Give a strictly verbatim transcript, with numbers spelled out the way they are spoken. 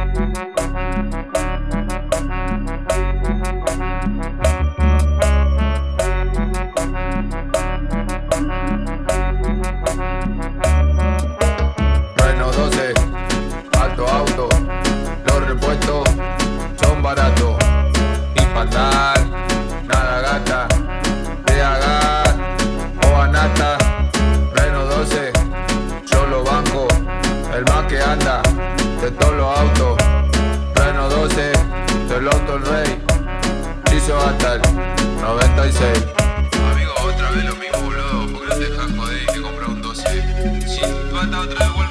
Renault doce, alto auto, los repuestos son baratos. Y pa' andar, nada gata, de agar o anata. Renault doce, yo lo banco, el más que anda de todos los autos. Renault doce, del auto el rey, hizo hasta el noventa y seis. Amigo, otra vez lo mismo, boludo. ¿Por qué no te dejas joder y te compras un doce? Si tú andas otra vez, boludo.